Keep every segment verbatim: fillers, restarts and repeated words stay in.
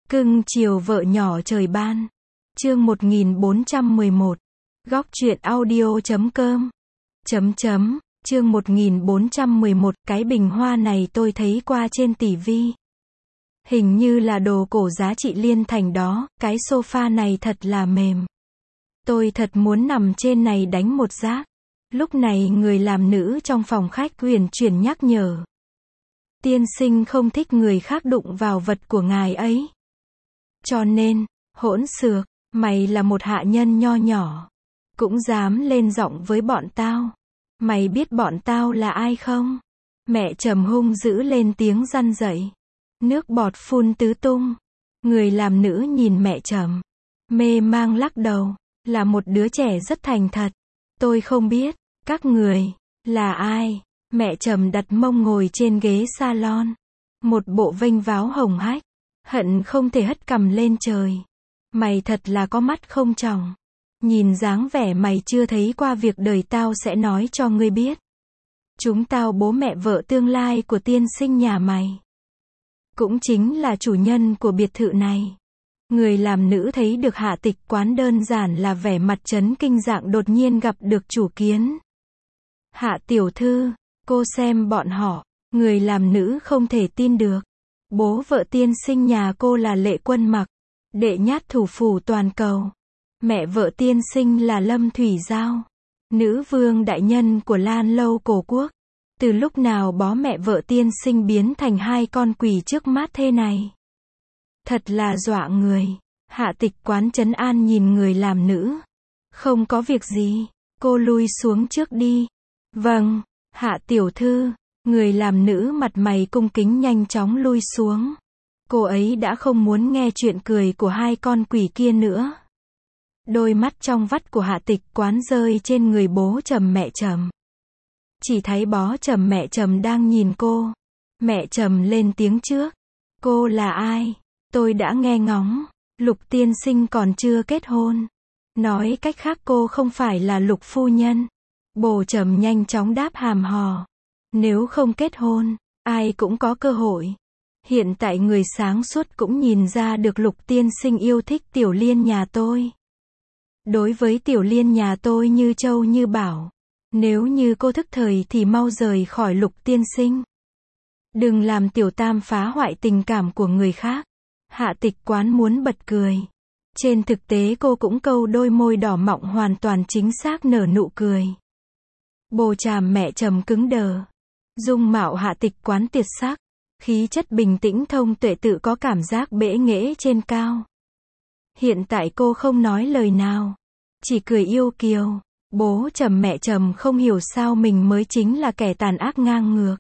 Cưng chiều vợ nhỏ trời ban. Chương một nghìn bốn trăm mười một. Góc truyện audio chấm com. Chấm chấm. Chương một nghìn bốn trăm mười một. Cái bình hoa này tôi thấy qua trên tivi. Hình như là đồ cổ giá trị liên thành đó, cái sofa này thật là mềm. Tôi thật muốn nằm trên này đánh một giác. Lúc này người làm nữ trong phòng khách uyển chuyển nhắc nhở. Tiên sinh không thích người khác đụng vào vật của ngài ấy. Cho nên, hỗn xược, mày là một hạ nhân nho nhỏ. Cũng dám lên giọng với bọn tao. Mày biết bọn tao là ai không? Mẹ Trầm hung dữ lên tiếng răn dậy. Nước bọt phun tứ tung. Người làm nữ nhìn mẹ Trầm. Mê mang lắc đầu. Là một đứa trẻ rất thành thật. Tôi không biết. Các người. Là ai? Mẹ Trầm đặt mông ngồi trên ghế salon. Một bộ vênh váo hồng hách. Hận không thể hất cằm lên trời. Mày thật là có mắt không tròng. Nhìn dáng vẻ mày chưa thấy qua việc đời tao sẽ nói cho ngươi biết. Chúng tao bố mẹ vợ tương lai của tiên sinh nhà mày. Cũng chính là chủ nhân của biệt thự này. Người làm nữ thấy được Hạ Tịch Quán đơn giản là vẻ mặt chấn kinh dạng đột nhiên gặp được chủ kiến. Hạ tiểu thư, cô xem bọn họ. Người làm nữ không thể tin được. Bố vợ tiên sinh nhà cô là Lệ Quân Mặc, đệ nhát thủ phủ toàn cầu. Mẹ vợ tiên sinh là Lâm Thủy Giao, nữ vương đại nhân của Lan Lâu cổ quốc. Từ lúc nào bó mẹ vợ tiên sinh biến thành hai con quỷ trước mắt thế này? Thật là dọa người. Hạ Tịch Quán trấn an nhìn người làm nữ. Không có việc gì, cô lui xuống trước đi. Vâng, Hạ tiểu thư. Người làm nữ mặt mày cung kính nhanh chóng lui xuống. Cô ấy đã không muốn nghe chuyện cười của hai con quỷ kia nữa. Đôi mắt trong vắt của Hạ Tịch Quán rơi trên người bố Trầm mẹ Trầm. Chỉ thấy bó Trầm mẹ Trầm đang nhìn cô. Mẹ Trầm lên tiếng trước. Cô là ai? Tôi đã nghe ngóng. Lục tiên sinh còn chưa kết hôn. Nói cách khác cô không phải là Lục phu nhân. Bồ Trầm nhanh chóng đáp hàm hò. Nếu không kết hôn, ai cũng có cơ hội. Hiện tại người sáng suốt cũng nhìn ra được Lục tiên sinh yêu thích Tiểu Liên nhà tôi. Đối với Tiểu Liên nhà tôi như châu như bảo. Nếu như cô thức thời thì mau rời khỏi Lục tiên sinh. Đừng làm Tiểu Tam phá hoại tình cảm của người khác. Hạ Tịch Quán muốn bật cười. Trên thực tế cô cũng câu đôi môi đỏ mọng hoàn toàn chính xác nở nụ cười. Bồ Tràm mẹ Trầm cứng đờ. Dung mạo Hạ Tịch Quán tuyệt sắc, khí chất bình tĩnh thông tuệ tự có cảm giác bệ nghệ trên cao. Hiện tại cô không nói lời nào, chỉ cười yêu kiều. Bố Trầm mẹ Trầm không hiểu sao mình mới chính là kẻ tàn ác ngang ngược.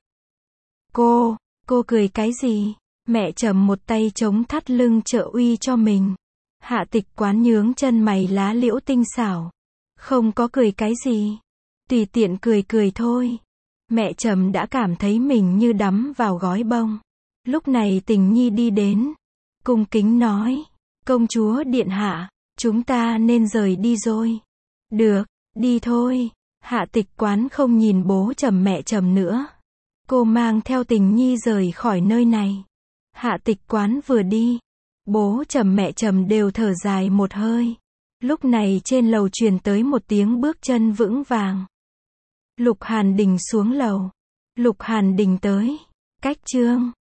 Cô, cô cười cái gì? Mẹ Trầm một tay chống thắt lưng trợ uy cho mình. Hạ Tịch Quán nhướng chân mày lá liễu tinh xảo. Không có cười cái gì, tùy tiện cười cười thôi. Mẹ Trầm đã cảm thấy mình như đắm vào gói bông. Lúc này Tình Nhi đi đến, cung kính nói, công chúa điện hạ, chúng ta nên rời đi rồi. Được, đi thôi. Hạ Tịch Quán không nhìn bố Trầm mẹ Trầm nữa. Cô mang theo Tình Nhi rời khỏi nơi này. Hạ Tịch Quán vừa đi, bố Trầm mẹ Trầm đều thở dài một hơi. Lúc này trên lầu truyền tới một tiếng bước chân vững vàng. Lục Hàn Đình xuống lầu. Lục Hàn Đình tới. Cách chương.